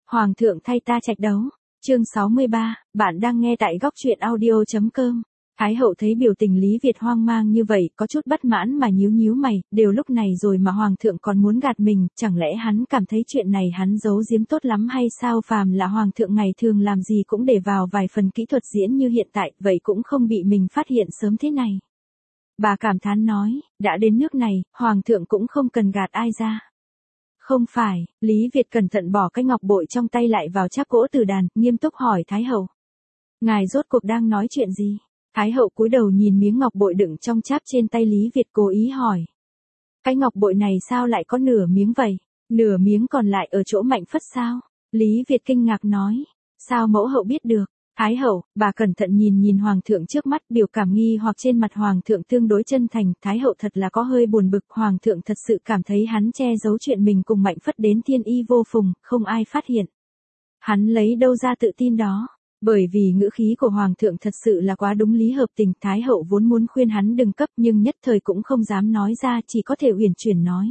Hoàng thượng thay ta trạch đấu. Chương 63, bạn đang nghe tại góc truyện audio.com. Thái hậu thấy biểu tình Lý Việt hoang mang như vậy, có chút bất mãn mà nhíu nhíu mày, đều lúc này rồi mà hoàng thượng còn muốn gạt mình, chẳng lẽ hắn cảm thấy chuyện này hắn giấu giếm tốt lắm hay sao? Phàm là hoàng thượng ngày thường làm gì cũng để vào vài phần kỹ thuật diễn như hiện tại, vậy cũng không bị mình phát hiện sớm thế này. Bà cảm thán nói, đã đến nước này, hoàng thượng cũng không cần gạt ai ra. Không phải, Lý Việt cẩn thận bỏ cái ngọc bội trong tay lại vào cháp gỗ từ đàn, nghiêm túc hỏi Thái hậu. Ngài rốt cuộc đang nói chuyện gì? Thái hậu cúi đầu nhìn miếng ngọc bội đựng trong cháp trên tay Lý Việt cố ý hỏi. Cái ngọc bội này sao lại có nửa miếng vậy? Nửa miếng còn lại ở chỗ Mạnh Phất sao? Lý Việt kinh ngạc nói. Sao mẫu hậu biết được? Thái hậu, bà cẩn thận nhìn hoàng thượng trước mắt, biểu cảm nghi hoặc trên mặt hoàng thượng tương đối chân thành. Thái hậu thật là có hơi buồn bực, hoàng thượng thật sự cảm thấy hắn che giấu chuyện mình cùng Mạnh Phất đến thiên y vô phùng, không ai phát hiện. Hắn lấy đâu ra tự tin đó? Bởi vì ngữ khí của hoàng thượng thật sự là quá đúng lý hợp tình, Thái hậu vốn muốn khuyên hắn đừng cấp nhưng nhất thời cũng không dám nói ra, chỉ có thể uyển chuyển nói.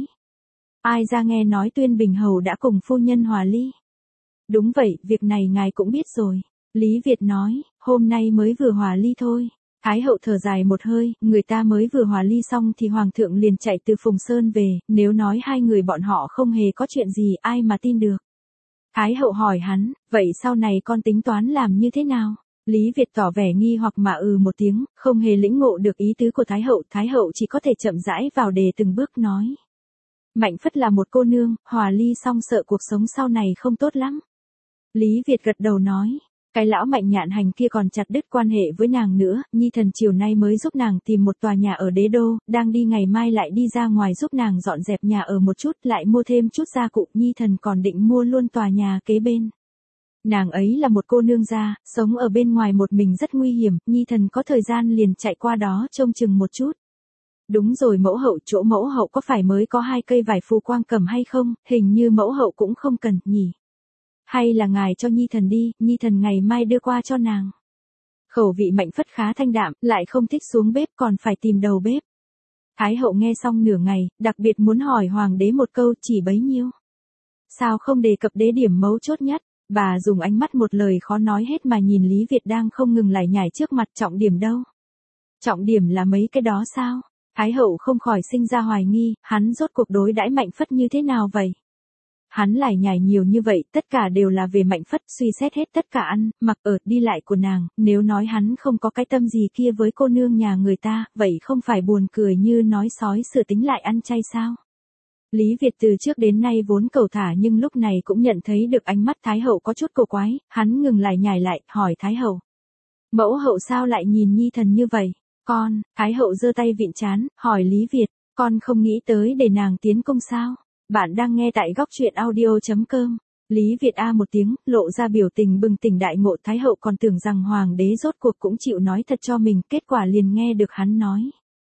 Ai ra nghe nói Tuyên Bình hầu đã cùng phu nhân hòa ly? Đúng vậy, việc này ngài cũng biết rồi. Lý Việt nói, hôm nay mới vừa hòa ly thôi. Thái hậu thở dài một hơi, người ta mới vừa hòa ly xong thì hoàng thượng liền chạy từ Phùng Sơn về, nếu nói hai người bọn họ không hề có chuyện gì ai mà tin được. Thái hậu hỏi hắn, vậy sau này con tính toán làm như thế nào? Lý Việt tỏ vẻ nghi hoặc mà một tiếng, không hề lĩnh ngộ được ý tứ của Thái hậu chỉ có thể chậm rãi vào đề từng bước nói. Mạnh Phất là một cô nương, hòa ly xong sợ cuộc sống sau này không tốt lắm. Lý Việt gật đầu nói, cái lão Mạnh Nhạn Hành kia còn chặt đứt quan hệ với nàng nữa, nhi thần chiều nay mới giúp nàng tìm một tòa nhà ở Đế Đô, đang đi ngày mai lại đi ra ngoài giúp nàng dọn dẹp nhà ở một chút, lại mua thêm chút gia cụ, nhi thần còn định mua luôn tòa nhà kế bên. Nàng ấy là một cô nương gia, sống ở bên ngoài một mình rất nguy hiểm, nhi thần có thời gian liền chạy qua đó trông chừng một chút. Đúng rồi mẫu hậu, chỗ mẫu hậu có phải mới có 2 cây vải phù quang cẩm hay không, hình như mẫu hậu cũng không cần, nhỉ? Hay là ngài cho nhi thần đi, nhi thần ngày mai đưa qua cho nàng. Khẩu vị Mạnh Phất khá thanh đạm, lại không thích xuống bếp còn phải tìm đầu bếp. Thái hậu nghe xong nửa ngày, đặc biệt muốn hỏi hoàng đế một câu, chỉ bấy nhiêu. Sao không đề cập đến điểm mấu chốt nhất? Bà dùng ánh mắt một lời khó nói hết mà nhìn Lý Việt đang không ngừng lải nhải trước mặt, trọng điểm đâu? Trọng điểm là mấy cái đó sao? Thái hậu không khỏi sinh ra hoài nghi, hắn rốt cuộc đối đãi Mạnh Phất như thế nào vậy? Hắn lải nhải nhiều như vậy, tất cả đều là về Mạnh Phất, suy xét hết tất cả ăn, mặc ở, đi lại của nàng, nếu nói hắn không có cái tâm gì kia với cô nương nhà người ta, vậy không phải buồn cười như nói sói sửa tính lại ăn chay sao? Lý Việt từ trước đến nay vốn cầu thả nhưng lúc này cũng nhận thấy được ánh mắt Thái hậu có chút cổ quái, hắn ngừng lải nhải lại, hỏi Thái hậu. Mẫu hậu sao lại nhìn nhi thần như vậy? Con, Thái hậu giơ tay vịn trán, hỏi Lý Việt, con không nghĩ tới để nàng tiến cung sao? Bạn đang nghe tại góc truyện audio.com. Lý Việt một tiếng, lộ ra biểu tình bừng tỉnh đại ngộ. Thái hậu còn tưởng rằng hoàng đế rốt cuộc cũng chịu nói thật cho mình, kết quả liền nghe được hắn nói.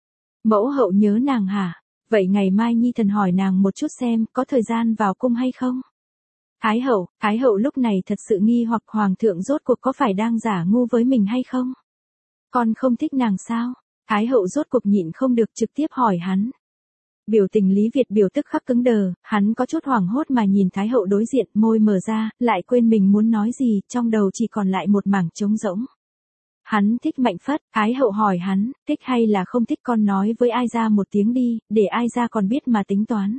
Mẫu hậu nhớ nàng hả? Vậy ngày mai nhi thần hỏi nàng một chút xem, có thời gian vào cung hay không? Thái hậu lúc này thật sự nghi hoặc hoàng thượng rốt cuộc có phải đang giả ngu với mình hay không? Con không thích nàng sao? Thái hậu rốt cuộc nhịn không được trực tiếp hỏi hắn. Biểu tình Lý Việt biểu tức khắc cứng đờ, hắn có chút hoảng hốt mà nhìn Thái hậu đối diện, môi mở ra, lại quên mình muốn nói gì, trong đầu chỉ còn lại một mảng trống rỗng. Hắn thích Mạnh Phất, Thái hậu hỏi hắn, thích hay là không thích, con nói với ai ra một tiếng đi, để ai ra còn biết mà tính toán.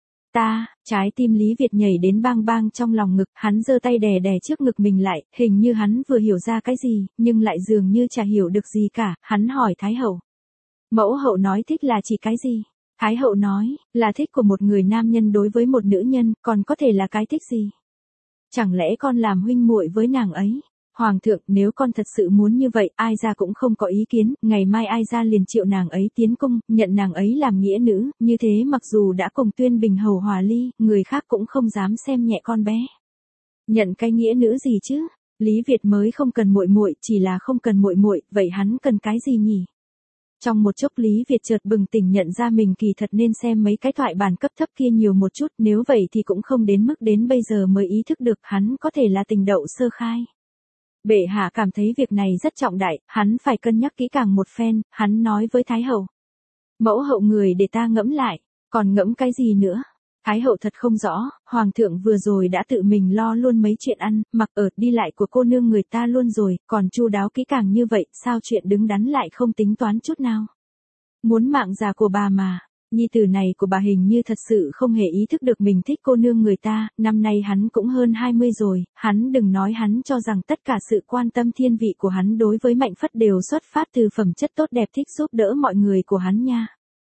Trái tim Lý Việt nhảy đến bang bang trong lòng ngực, hắn giơ tay đè đè trước ngực mình lại, hình như hắn vừa hiểu ra cái gì, nhưng lại dường như chả hiểu được gì cả, hắn hỏi Thái hậu. Mẫu hậu nói thích là chỉ cái gì? Thái hậu nói, là thích của một người nam nhân đối với một nữ nhân, còn có thể là cái thích gì? Chẳng lẽ con làm huynh muội với nàng ấy? Hoàng thượng, nếu con thật sự muốn như vậy, ai ra cũng không có ý kiến, ngày mai ai ra liền triệu nàng ấy tiến cung, nhận nàng ấy làm nghĩa nữ, như thế mặc dù đã cùng Tuyên Bình hầu hòa ly, người khác cũng không dám xem nhẹ con bé. Nhận cái nghĩa nữ gì chứ? Lý Việt mới không cần muội muội, chỉ là không cần muội muội, vậy hắn cần cái gì nhỉ? Trong một chốc Lý Việt chợt bừng tỉnh nhận ra mình kỳ thật nên xem mấy cái thoại bản cấp thấp kia nhiều một chút, nếu vậy thì cũng không đến mức đến bây giờ mới ý thức được hắn có thể là tình đậu sơ khai. Bệ hạ cảm thấy việc này rất trọng đại, hắn phải cân nhắc kỹ càng một phen, hắn nói với Thái hậu. Mẫu hậu người để ta ngẫm lại, còn ngẫm cái gì nữa? Thái hậu thật không rõ, hoàng thượng vừa rồi đã tự mình lo luôn mấy chuyện ăn, mặc ở, đi lại của cô nương người ta luôn rồi, còn chu đáo kỹ càng như vậy, sao chuyện đứng đắn lại không tính toán chút nào. Muốn mạng già của bà mà, nhi tử này của bà hình như thật sự không hề ý thức được mình thích cô nương người ta, năm nay hắn cũng hơn 20 rồi, hắn đừng nói hắn cho rằng tất cả sự quan tâm thiên vị của hắn đối với Mạnh Phất đều xuất phát từ phẩm chất tốt đẹp thích giúp đỡ mọi người của hắn nha.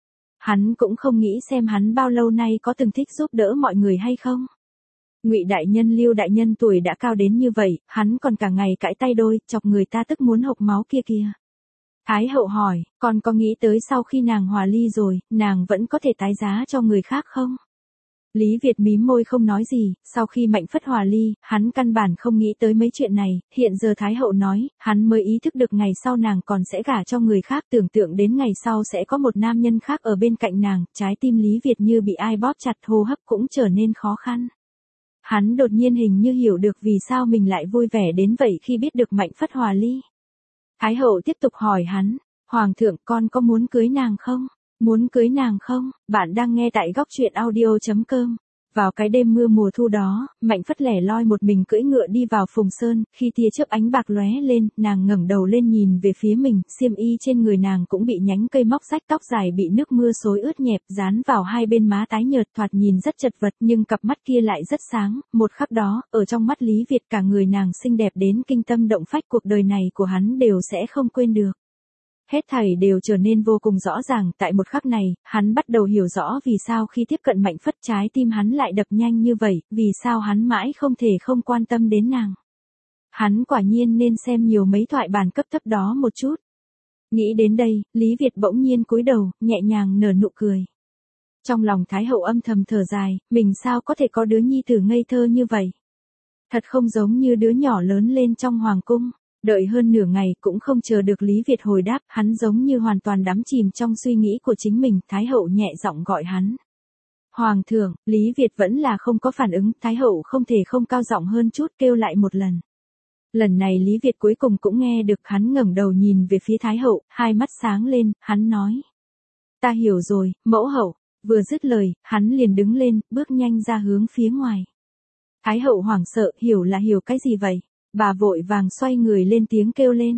Hắn cũng không nghĩ xem hắn bao lâu nay có từng thích giúp đỡ mọi người hay không. Ngụy đại nhân Lưu đại nhân tuổi đã cao đến như vậy, hắn còn cả ngày cãi tay đôi, chọc người ta tức muốn hộc máu kia kìa. Thái hậu hỏi, con có nghĩ tới sau khi nàng hòa ly rồi, nàng vẫn có thể tái giá cho người khác không? Lý Việt mím môi không nói gì, sau khi Mạnh Phất hòa ly, hắn căn bản không nghĩ tới mấy chuyện này, hiện giờ Thái hậu nói, hắn mới ý thức được ngày sau nàng còn sẽ gả cho người khác, tưởng tượng đến ngày sau sẽ có một nam nhân khác ở bên cạnh nàng, trái tim Lý Việt như bị ai bóp chặt, hô hấp cũng trở nên khó khăn. Hắn đột nhiên hình như hiểu được vì sao mình lại vui vẻ đến vậy khi biết được Mạnh Phất hòa ly. Thái hậu tiếp tục hỏi hắn, Hoàng thượng con có muốn cưới nàng không? Muốn cưới nàng không? Bạn đang nghe tại góc truyện audio.com. Vào cái đêm mưa mùa thu đó, Mạnh Phất lẻ loi một mình cưỡi ngựa đi vào Phùng Sơn, khi tia chớp ánh bạc lóe lên, nàng ngẩng đầu lên nhìn về phía mình, xiêm y trên người nàng cũng bị nhánh cây móc rách, tóc dài bị nước mưa xối ướt nhẹp, dán vào hai bên má tái nhợt, thoạt nhìn rất chật vật, nhưng cặp mắt kia lại rất sáng, một khắc đó, ở trong mắt Lý Việt cả người nàng xinh đẹp đến kinh tâm động phách, cuộc đời này của hắn đều sẽ không quên được. Hết thảy đều trở nên vô cùng rõ ràng, tại một khắc này, hắn bắt đầu hiểu rõ vì sao khi tiếp cận Mạnh Phất trái tim hắn lại đập nhanh như vậy, vì sao hắn mãi không thể không quan tâm đến nàng. Hắn quả nhiên nên xem nhiều mấy thoại bản cấp thấp đó một chút. Nghĩ đến đây, Lý Việt bỗng nhiên cúi đầu, nhẹ nhàng nở nụ cười. Trong lòng Thái hậu âm thầm thở dài, mình sao có thể có đứa nhi tử ngây thơ như vậy. Thật không giống như đứa nhỏ lớn lên trong hoàng cung. Đợi hơn nửa ngày cũng không chờ được Lý Việt hồi đáp, hắn giống như hoàn toàn đắm chìm trong suy nghĩ của chính mình, Thái hậu nhẹ giọng gọi hắn. Hoàng thượng, Lý Việt vẫn là không có phản ứng, Thái hậu không thể không cao giọng hơn chút kêu lại một lần. Lần này Lý Việt cuối cùng cũng nghe được, hắn ngẩng đầu nhìn về phía Thái hậu, hai mắt sáng lên, hắn nói. Ta hiểu rồi, mẫu hậu, vừa dứt lời, hắn liền đứng lên, bước nhanh ra hướng phía ngoài. Thái hậu hoảng sợ, hiểu là hiểu cái gì vậy? Bà vội vàng xoay người lên tiếng kêu lên,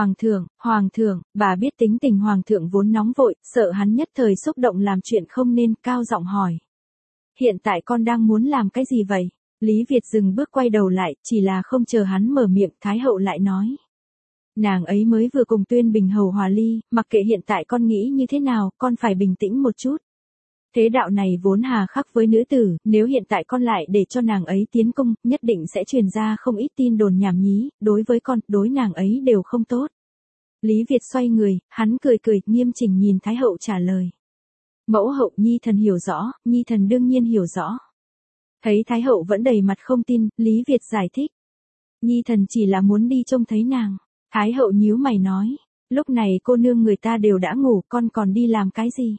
Hoàng thượng, bà biết tính tình Hoàng thượng vốn nóng vội, sợ hắn nhất thời xúc động làm chuyện không nên, cao giọng hỏi. Hiện tại con đang muốn làm cái gì vậy? Lý Việt dừng bước quay đầu lại, chỉ là không chờ hắn mở miệng, Thái hậu lại nói. Nàng ấy mới vừa cùng Tuyên Bình hầu hòa ly, mặc kệ hiện tại con nghĩ như thế nào, con phải bình tĩnh một chút. Thế đạo này vốn hà khắc với nữ tử, nếu hiện tại con lại để cho nàng ấy tiến cung, nhất định sẽ truyền ra không ít tin đồn nhảm nhí, đối với con, đối nàng ấy đều không tốt. Lý Việt xoay người, hắn cười cười, nghiêm chỉnh nhìn Thái hậu trả lời. Mẫu hậu, nhi thần hiểu rõ, nhi thần đương nhiên hiểu rõ. Thấy Thái hậu vẫn đầy mặt không tin, Lý Việt giải thích. Nhi thần chỉ là muốn đi trông thấy nàng. Thái hậu nhíu mày nói, lúc này cô nương người ta đều đã ngủ, con còn đi làm cái gì?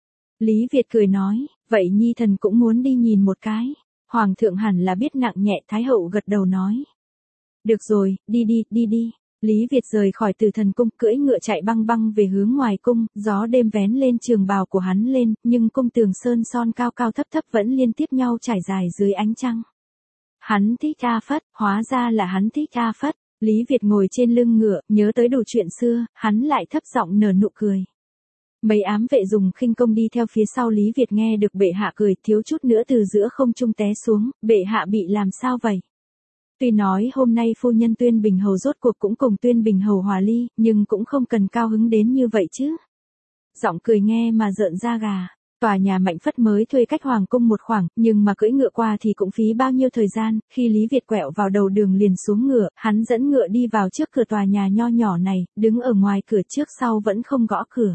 Lý Việt cười nói, vậy nhi thần cũng muốn đi nhìn một cái. Hoàng thượng hẳn là biết nặng nhẹ, Thái hậu gật đầu nói. Được rồi, đi đi. Lý Việt rời khỏi Từ Thần cung, cưỡi ngựa chạy băng băng về hướng ngoài cung, gió đêm vén lên trường bào của hắn lên, nhưng cung tường sơn son cao cao thấp thấp vẫn liên tiếp nhau trải dài dưới ánh trăng. Hắn thích A Phất, hóa ra là hắn thích A Phất. Lý Việt ngồi trên lưng ngựa, nhớ tới đủ chuyện xưa, hắn lại thấp giọng nở nụ cười. Mấy ám vệ dùng khinh công đi theo phía sau Lý Việt nghe được bệ hạ cười, thiếu chút nữa từ giữa không trung té xuống, bệ hạ bị làm sao vậy? Tuy nói hôm nay phu nhân Tuyên Bình hầu rốt cuộc cũng cùng Tuyên Bình hầu hòa ly, nhưng cũng không cần cao hứng đến như vậy chứ. Giọng cười nghe mà rợn da gà. Tòa nhà Mạnh Phất mới thuê cách hoàng cung một khoảng, nhưng mà cưỡi ngựa qua thì cũng phí bao nhiêu thời gian, khi Lý Việt quẹo vào đầu đường liền xuống ngựa, hắn dẫn ngựa đi vào trước cửa tòa nhà nho nhỏ này, đứng ở ngoài cửa trước sau vẫn không gõ cửa.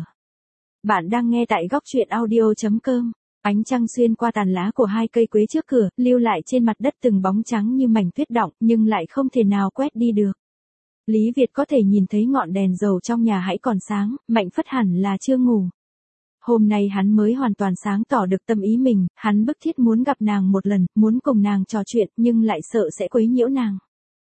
Bạn đang nghe tại góc truyện audio.com. Ánh trăng xuyên qua tàn lá của hai cây quế trước cửa, lưu lại trên mặt đất từng bóng trắng như mảnh tuyết đọng, nhưng lại không thể nào quét đi được. Lý Việt có thể nhìn thấy ngọn đèn dầu trong nhà hãy còn sáng, Mạnh Phất hẳn là chưa ngủ. Hôm nay hắn mới hoàn toàn sáng tỏ được tâm ý mình, hắn bức thiết muốn gặp nàng một lần, muốn cùng nàng trò chuyện, nhưng lại sợ sẽ quấy nhiễu nàng.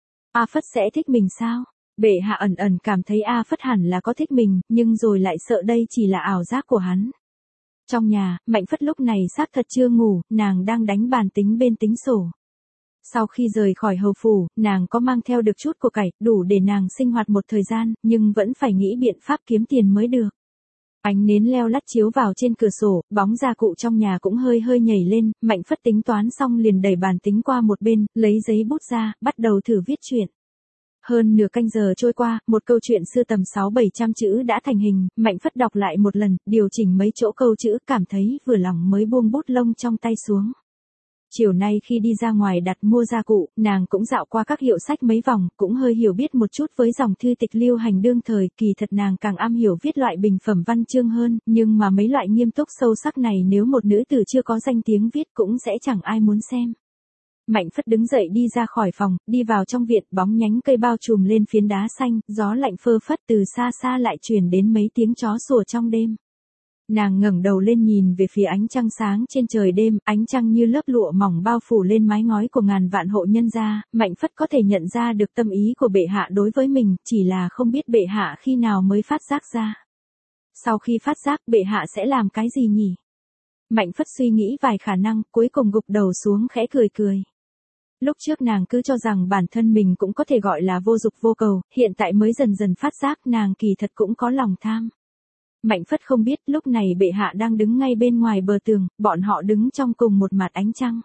A Phất sẽ thích mình sao? Bệ hạ ẩn ẩn cảm thấy A Phất hẳn là có thích mình, nhưng rồi lại sợ đây chỉ là ảo giác của hắn. Trong nhà, Mạnh Phất lúc này xác thật chưa ngủ, nàng đang đánh bàn tính bên tính sổ. Sau khi rời khỏi hầu phủ, nàng có mang theo được chút của cải, đủ để nàng sinh hoạt một thời gian, nhưng vẫn phải nghĩ biện pháp kiếm tiền mới được. Ánh nến leo lắt chiếu vào trên cửa sổ, bóng gia cụ trong nhà cũng hơi hơi nhảy lên, Mạnh Phất tính toán xong liền đẩy bàn tính qua một bên, lấy giấy bút ra, bắt đầu thử viết chuyện. Hơn nửa canh giờ trôi qua, một câu chuyện xưa tầm 600-700 chữ đã thành hình, Mạnh Phất đọc lại một lần, điều chỉnh mấy chỗ câu chữ, cảm thấy vừa lòng mới buông bút lông trong tay xuống. Chiều nay khi đi ra ngoài đặt mua gia cụ, nàng cũng dạo qua các hiệu sách mấy vòng, cũng hơi hiểu biết một chút với dòng thư tịch lưu hành đương thời, kỳ thật nàng càng am hiểu viết loại bình phẩm văn chương hơn, nhưng mà mấy loại nghiêm túc sâu sắc này nếu một nữ tử chưa có danh tiếng viết cũng sẽ chẳng ai muốn xem. Mạnh Phất đứng dậy đi ra khỏi phòng, đi vào trong viện, bóng nhánh cây bao trùm lên phiến đá xanh, gió lạnh phơ phất từ xa xa lại truyền đến mấy tiếng chó sủa trong đêm. Nàng ngẩng đầu lên nhìn về phía ánh trăng sáng trên trời đêm, ánh trăng như lớp lụa mỏng bao phủ lên mái ngói của ngàn vạn hộ nhân gia, Mạnh Phất có thể nhận ra được tâm ý của bệ hạ đối với mình, chỉ là không biết bệ hạ khi nào mới phát giác ra. Sau khi phát giác bệ hạ sẽ làm cái gì nhỉ? Mạnh Phất suy nghĩ vài khả năng, cuối cùng gục đầu xuống khẽ cười cười. Lúc trước nàng cứ cho rằng bản thân mình cũng có thể gọi là vô dục vô cầu, hiện tại mới dần dần phát giác nàng kỳ thật cũng có lòng tham. Mạnh Phất không biết lúc này bệ hạ đang đứng ngay bên ngoài bờ tường, bọn họ đứng trong cùng một mặt ánh trăng.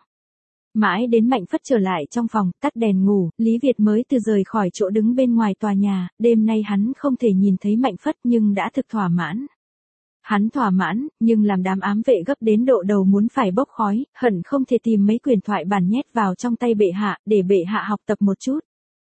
Mãi đến Mạnh Phất trở lại trong phòng, tắt đèn ngủ, Lý Việt mới từ rời khỏi chỗ đứng bên ngoài tòa nhà, đêm nay hắn không thể nhìn thấy Mạnh Phất nhưng đã thực thỏa mãn. Hắn thỏa mãn, nhưng làm đám ám vệ gấp đến độ đầu muốn phải bốc khói, hận không thể tìm mấy quyền thoại bản nhét vào trong tay bệ hạ, để bệ hạ học tập một chút.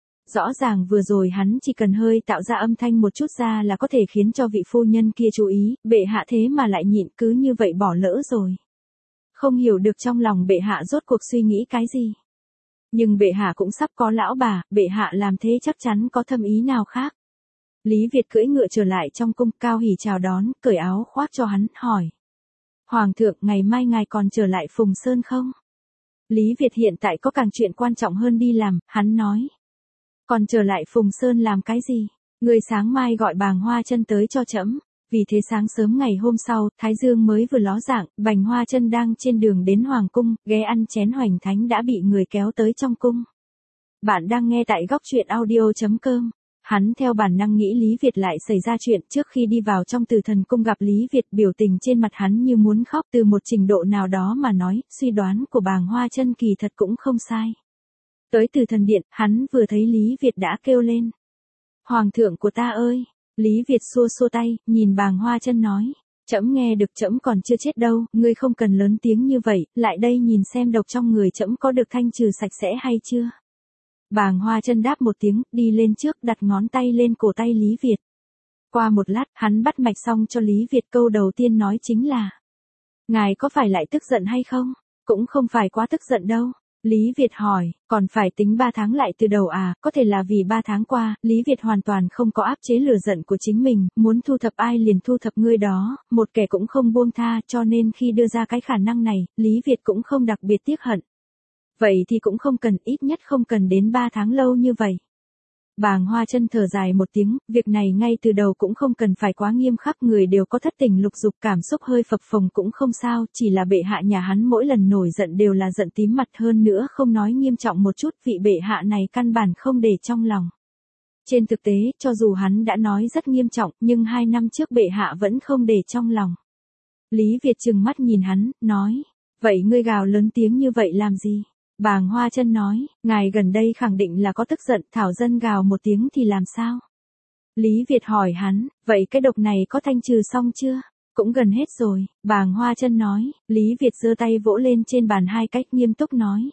Rõ ràng vừa rồi hắn chỉ cần hơi tạo ra âm thanh một chút ra là có thể khiến cho vị phu nhân kia chú ý, bệ hạ thế mà lại nhịn cứ như vậy bỏ lỡ rồi. Không hiểu được trong lòng bệ hạ rốt cuộc suy nghĩ cái gì. Nhưng bệ hạ cũng sắp có lão bà, bệ hạ làm thế chắc chắn có thâm ý nào khác. Lý Việt cưỡi ngựa trở lại trong cung, Cao Hỉ chào đón, cởi áo khoác cho hắn, hỏi. Hoàng thượng, ngày mai ngài còn trở lại Phùng Sơn không? Lý Việt hiện tại có càng chuyện quan trọng hơn đi làm, hắn nói. Còn trở lại Phùng Sơn làm cái gì? Người sáng mai gọi Bàng Hoa Chân tới cho trẫm. Vì thế sáng sớm ngày hôm sau, Thái Dương mới vừa ló dạng, Bành Hoa Chân đang trên đường đến Hoàng cung, ghé ăn chén hoành thánh đã bị người kéo tới trong cung. Bạn đang nghe tại góc truyện audio.com. Hắn theo bản năng nghĩ Lý Việt lại xảy ra chuyện, trước khi đi vào trong Từ Thần cung gặp Lý Việt, biểu tình trên mặt hắn như muốn khóc, từ một trình độ nào đó mà nói, suy đoán của Bàng Hoa Chân kỳ thật cũng không sai. Tới Từ Thần điện, hắn vừa thấy Lý Việt đã kêu lên. Hoàng thượng của ta ơi! Lý Việt xua xua tay, nhìn Bàng Hoa Chân nói. Trẫm nghe được, trẫm còn chưa chết đâu, ngươi không cần lớn tiếng như vậy, lại đây nhìn xem độc trong người trẫm có được thanh trừ sạch sẽ hay chưa. Bàng Hoa Chân đáp một tiếng, đi lên trước, đặt ngón tay lên cổ tay Lý Việt. Qua một lát, hắn bắt mạch xong cho Lý Việt, câu đầu tiên nói chính là. Ngài có phải lại tức giận hay không? Cũng không phải quá tức giận đâu. Lý Việt hỏi, còn phải tính 3 tháng lại từ đầu à? Có thể là vì 3 tháng qua, Lý Việt hoàn toàn không có áp chế lửa giận của chính mình, muốn thu thập ai liền thu thập người đó, một kẻ cũng không buông tha, cho nên khi đưa ra cái khả năng này, Lý Việt cũng không đặc biệt tiếc hận. Vậy thì cũng không cần, ít nhất không cần đến 3 tháng lâu như vậy. Bàng Hoa Chân thở dài một tiếng, việc này ngay từ đầu cũng không cần phải quá nghiêm khắc, người đều có thất tình lục dục, cảm xúc hơi phập phồng cũng không sao, chỉ là bệ hạ nhà hắn mỗi lần nổi giận đều là giận tím mặt, hơn nữa không nói nghiêm trọng một chút, vị bệ hạ này căn bản không để trong lòng. Trên thực tế, cho dù hắn đã nói rất nghiêm trọng, nhưng 2 năm trước bệ hạ vẫn không để trong lòng. Lý Việt trừng mắt nhìn hắn, nói, vậy ngươi gào lớn tiếng như vậy làm gì? Bàng Hoa Chân nói, ngài gần đây khẳng định là có tức giận, thảo dân gào một tiếng thì làm sao? Lý Việt hỏi hắn, vậy cái độc này có thanh trừ xong chưa? Cũng gần hết rồi, Bàng Hoa Chân nói, Lý Việt giơ tay vỗ lên trên bàn hai cách nghiêm túc nói.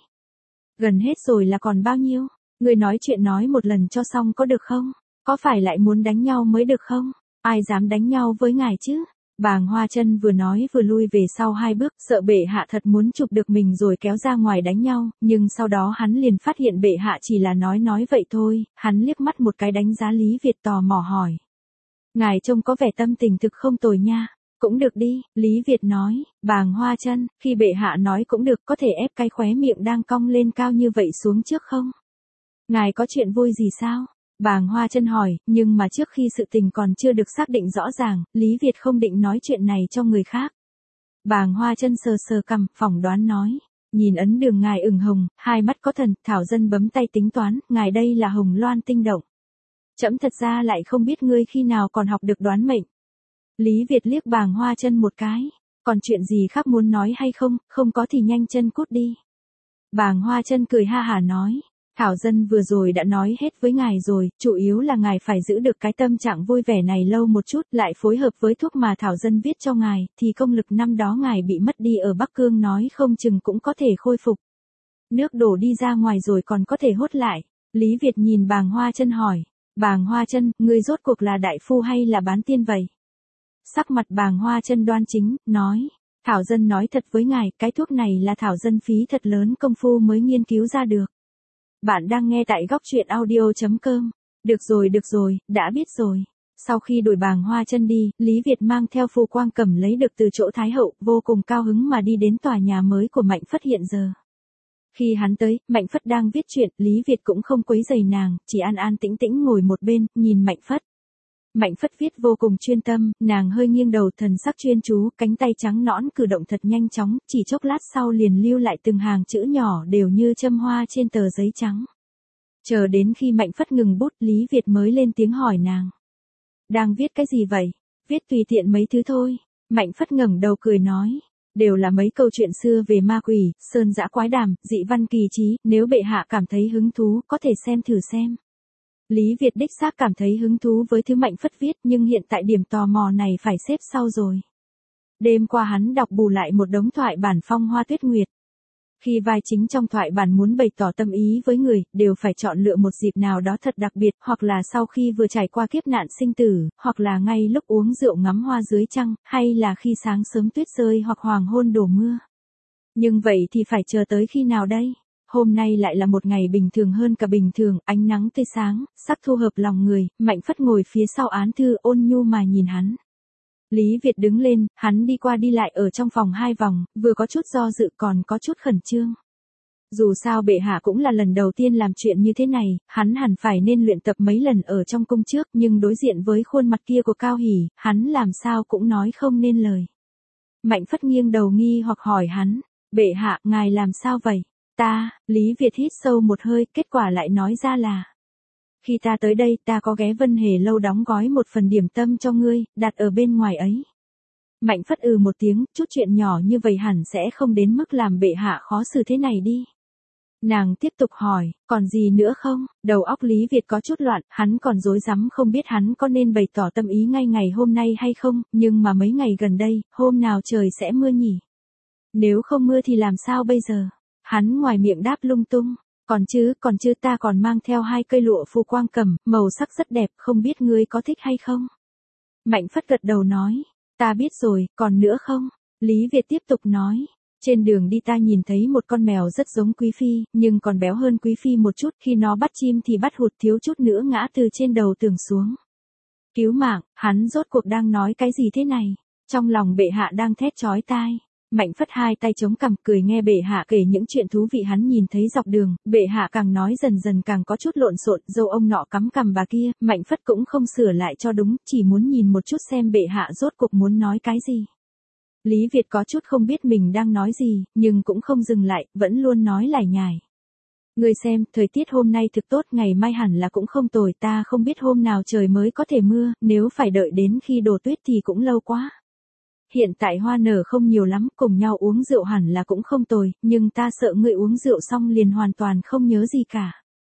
Gần hết rồi là còn bao nhiêu? Người nói chuyện nói một lần cho xong có được không? Có phải lại muốn đánh nhau mới được không? Ai dám đánh nhau với ngài chứ? Bàng Hoa Chân vừa nói vừa lui về sau 2 bước, sợ bệ hạ thật muốn chụp được mình rồi kéo ra ngoài đánh nhau, nhưng sau đó hắn liền phát hiện bệ hạ chỉ là nói vậy thôi, hắn liếc mắt một cái đánh giá Lý Việt tò mò hỏi. Ngài trông có vẻ tâm tình thực không tồi nha. Cũng được đi, Lý Việt nói, Bàng Hoa Chân, khi bệ hạ nói cũng được, có thể ép cái khóe miệng đang cong lên cao như vậy xuống trước không? Ngài có chuyện vui gì sao? Bàng Hoa Chân hỏi, nhưng mà trước khi sự tình còn chưa được xác định rõ ràng, Lý Việt không định nói chuyện này cho người khác. Bàng Hoa Chân sờ sờ cằm, phỏng đoán nói. Nhìn ấn đường ngài ửng hồng, hai mắt có thần, Thảo Dân bấm tay tính toán, ngài đây là hồng loan tinh động. Trẫm thật ra lại không biết ngươi khi nào còn học được đoán mệnh. Lý Việt liếc Bàng Hoa Chân một cái. Còn chuyện gì khác muốn nói hay không, không có thì nhanh chân cút đi. Bàng Hoa Chân cười ha hả nói. Thảo Dân vừa rồi đã nói hết với ngài rồi, chủ yếu là ngài phải giữ được cái tâm trạng vui vẻ này lâu một chút, lại phối hợp với thuốc mà Thảo Dân viết cho ngài, thì công lực năm đó ngài bị mất đi ở Bắc Cương nói không chừng cũng có thể khôi phục. Nước đổ đi ra ngoài rồi còn có thể hốt lại. Lý Việt nhìn Bàng Hoa Chân hỏi. Bàng Hoa Chân, ngươi rốt cuộc là đại phu hay là bán tiên vậy? Sắc mặt Bàng Hoa Chân đoan chính, nói. Thảo Dân nói thật với ngài, cái thuốc này là Thảo Dân phí thật lớn công phu mới nghiên cứu ra được. Bạn đang nghe tại góc truyện audio.com. Được rồi, đã biết rồi. Sau khi đuổi Bàng Hoa Chân đi, Lý Việt mang theo phù quang cầm lấy được từ chỗ Thái Hậu, vô cùng cao hứng mà đi đến tòa nhà mới của Mạnh Phất hiện giờ. Khi hắn tới, Mạnh Phất đang viết chuyện, Lý Việt cũng không quấy rầy nàng, chỉ an an tĩnh tĩnh ngồi một bên, nhìn Mạnh Phất. Mạnh Phất viết vô cùng chuyên tâm, nàng hơi nghiêng đầu thần sắc chuyên chú, cánh tay trắng nõn cử động thật nhanh chóng, chỉ chốc lát sau liền lưu lại từng hàng chữ nhỏ đều như châm hoa trên tờ giấy trắng. Chờ đến khi Mạnh Phất ngừng bút, Lý Việt mới lên tiếng hỏi nàng. Đang viết cái gì vậy? Viết tùy tiện mấy thứ thôi. Mạnh Phất ngẩng đầu cười nói. Đều là mấy câu chuyện xưa về ma quỷ, sơn dã quái đàm, dị văn kỳ trí, nếu bệ hạ cảm thấy hứng thú, có thể xem thử xem. Lý Việt đích xác cảm thấy hứng thú với thứ Mạnh Phất viết, nhưng hiện tại điểm tò mò này phải xếp sau rồi. Đêm qua hắn đọc bù lại một đống thoại bản Phong Hoa Tuyết Nguyệt. Khi vai chính trong thoại bản muốn bày tỏ tâm ý với người, đều phải chọn lựa một dịp nào đó thật đặc biệt, hoặc là sau khi vừa trải qua kiếp nạn sinh tử, hoặc là ngay lúc uống rượu ngắm hoa dưới trăng, hay là khi sáng sớm tuyết rơi hoặc hoàng hôn đổ mưa. Nhưng vậy thì phải chờ tới khi nào đây? Hôm nay lại là một ngày bình thường hơn cả bình thường, ánh nắng tươi sáng, sắc thu hợp lòng người, Mạnh Phất ngồi phía sau án thư ôn nhu mà nhìn hắn. Lý Việt đứng lên, hắn đi qua đi lại ở trong phòng 2 vòng, vừa có chút do dự còn có chút khẩn trương. Dù sao bệ hạ cũng là lần đầu tiên làm chuyện như thế này, hắn hẳn phải nên luyện tập mấy lần ở trong cung trước, nhưng đối diện với khuôn mặt kia của Cao Hỷ, hắn làm sao cũng nói không nên lời. Mạnh Phất nghiêng đầu nghi hoặc hỏi hắn, bệ hạ, ngài làm sao vậy? Lý Việt hít sâu một hơi, kết quả lại nói ra là. Khi ta tới đây, ta có ghé Vân Hề lâu đóng gói một phần điểm tâm cho ngươi, đặt ở bên ngoài ấy. Mạnh Phất một tiếng, chút chuyện nhỏ như vậy hẳn sẽ không đến mức làm bệ hạ khó xử thế này đi. Nàng tiếp tục hỏi, còn gì nữa không? Đầu óc Lý Việt có chút loạn, hắn còn rối rắm không biết hắn có nên bày tỏ tâm ý ngay ngày hôm nay hay không, nhưng mà mấy ngày gần đây, hôm nào trời sẽ mưa nhỉ? Nếu không mưa thì làm sao bây giờ? Hắn ngoài miệng đáp lung tung. Còn chứ ta còn mang theo 2 cây lụa phù quang cầm, màu sắc rất đẹp, không biết ngươi có thích hay không? Mạnh Phất gật đầu nói, ta biết rồi, còn nữa không? Lý Việt tiếp tục nói, trên đường đi ta nhìn thấy một con mèo rất giống Quý Phi, nhưng còn béo hơn Quý Phi một chút, khi nó bắt chim thì bắt hụt thiếu chút nữa ngã từ trên đầu tường xuống. Cứu mạng, hắn rốt cuộc đang nói cái gì thế này? Trong lòng bệ hạ đang thét chói tai. Mạnh Phất 2 tay chống cằm cười nghe bệ hạ kể những chuyện thú vị hắn nhìn thấy dọc đường, bệ hạ càng nói dần dần càng có chút lộn xộn, dâu ông nọ cắm cằm bà kia, Mạnh Phất cũng không sửa lại cho đúng, chỉ muốn nhìn một chút xem bệ hạ rốt cuộc muốn nói cái gì. Lý Việt có chút không biết mình đang nói gì, nhưng cũng không dừng lại, vẫn luôn nói lải nhải. Ngươi xem, thời tiết hôm nay thực tốt, ngày mai hẳn là cũng không tồi, ta không biết hôm nào trời mới có thể mưa, nếu phải đợi đến khi đổ tuyết thì cũng lâu quá. Hiện tại hoa nở không nhiều lắm, cùng nhau uống rượu hẳn là cũng không tồi, nhưng ta sợ ngươi uống rượu xong liền hoàn toàn không nhớ gì cả.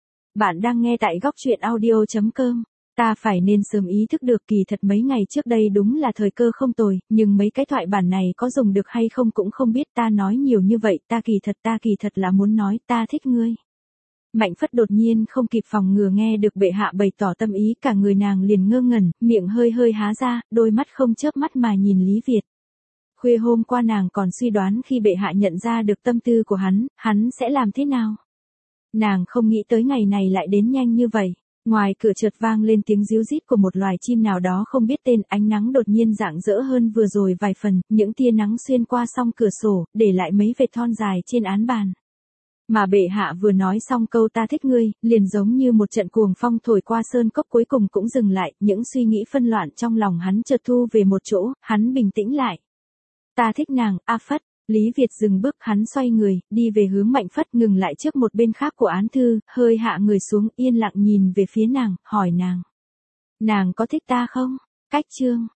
Bạn đang nghe tại góc truyện audio.com. Ta phải nên sớm ý thức được, kỳ thật mấy ngày trước đây đúng là thời cơ không tồi, nhưng mấy cái thoại bản này có dùng được hay không cũng không biết, ta nói nhiều như vậy, ta kỳ thật là muốn nói ta thích ngươi. Mạnh Phất đột nhiên không kịp phòng ngừa nghe được bệ hạ bày tỏ tâm ý, cả người nàng liền ngơ ngẩn, miệng hơi hơi há ra, đôi mắt không chớp mắt mà nhìn Lý Việt. Khuya hôm qua nàng còn suy đoán khi bệ hạ nhận ra được tâm tư của hắn sẽ làm thế nào. Nàng không nghĩ tới ngày này lại đến nhanh như vậy. Ngoài cửa chợt vang lên tiếng ríu rít của một loài chim nào đó không biết tên, ánh nắng đột nhiên rạng rỡ hơn vừa rồi vài phần, những tia nắng xuyên qua song cửa sổ, để lại mấy vệt thon dài trên án bàn. Mà bệ hạ vừa nói xong câu ta thích ngươi, liền giống như một trận cuồng phong thổi qua sơn cốc, cuối cùng cũng dừng lại, những suy nghĩ phân loạn trong lòng hắn chợt thu về một chỗ, hắn bình tĩnh lại. Ta thích nàng, A Phất. Lý Việt dừng bước, hắn xoay người, đi về hướng Mạnh Phất, ngừng lại trước một bên khác của án thư, hơi hạ người xuống, yên lặng nhìn về phía nàng, hỏi nàng. Nàng có thích ta không? Cách chương.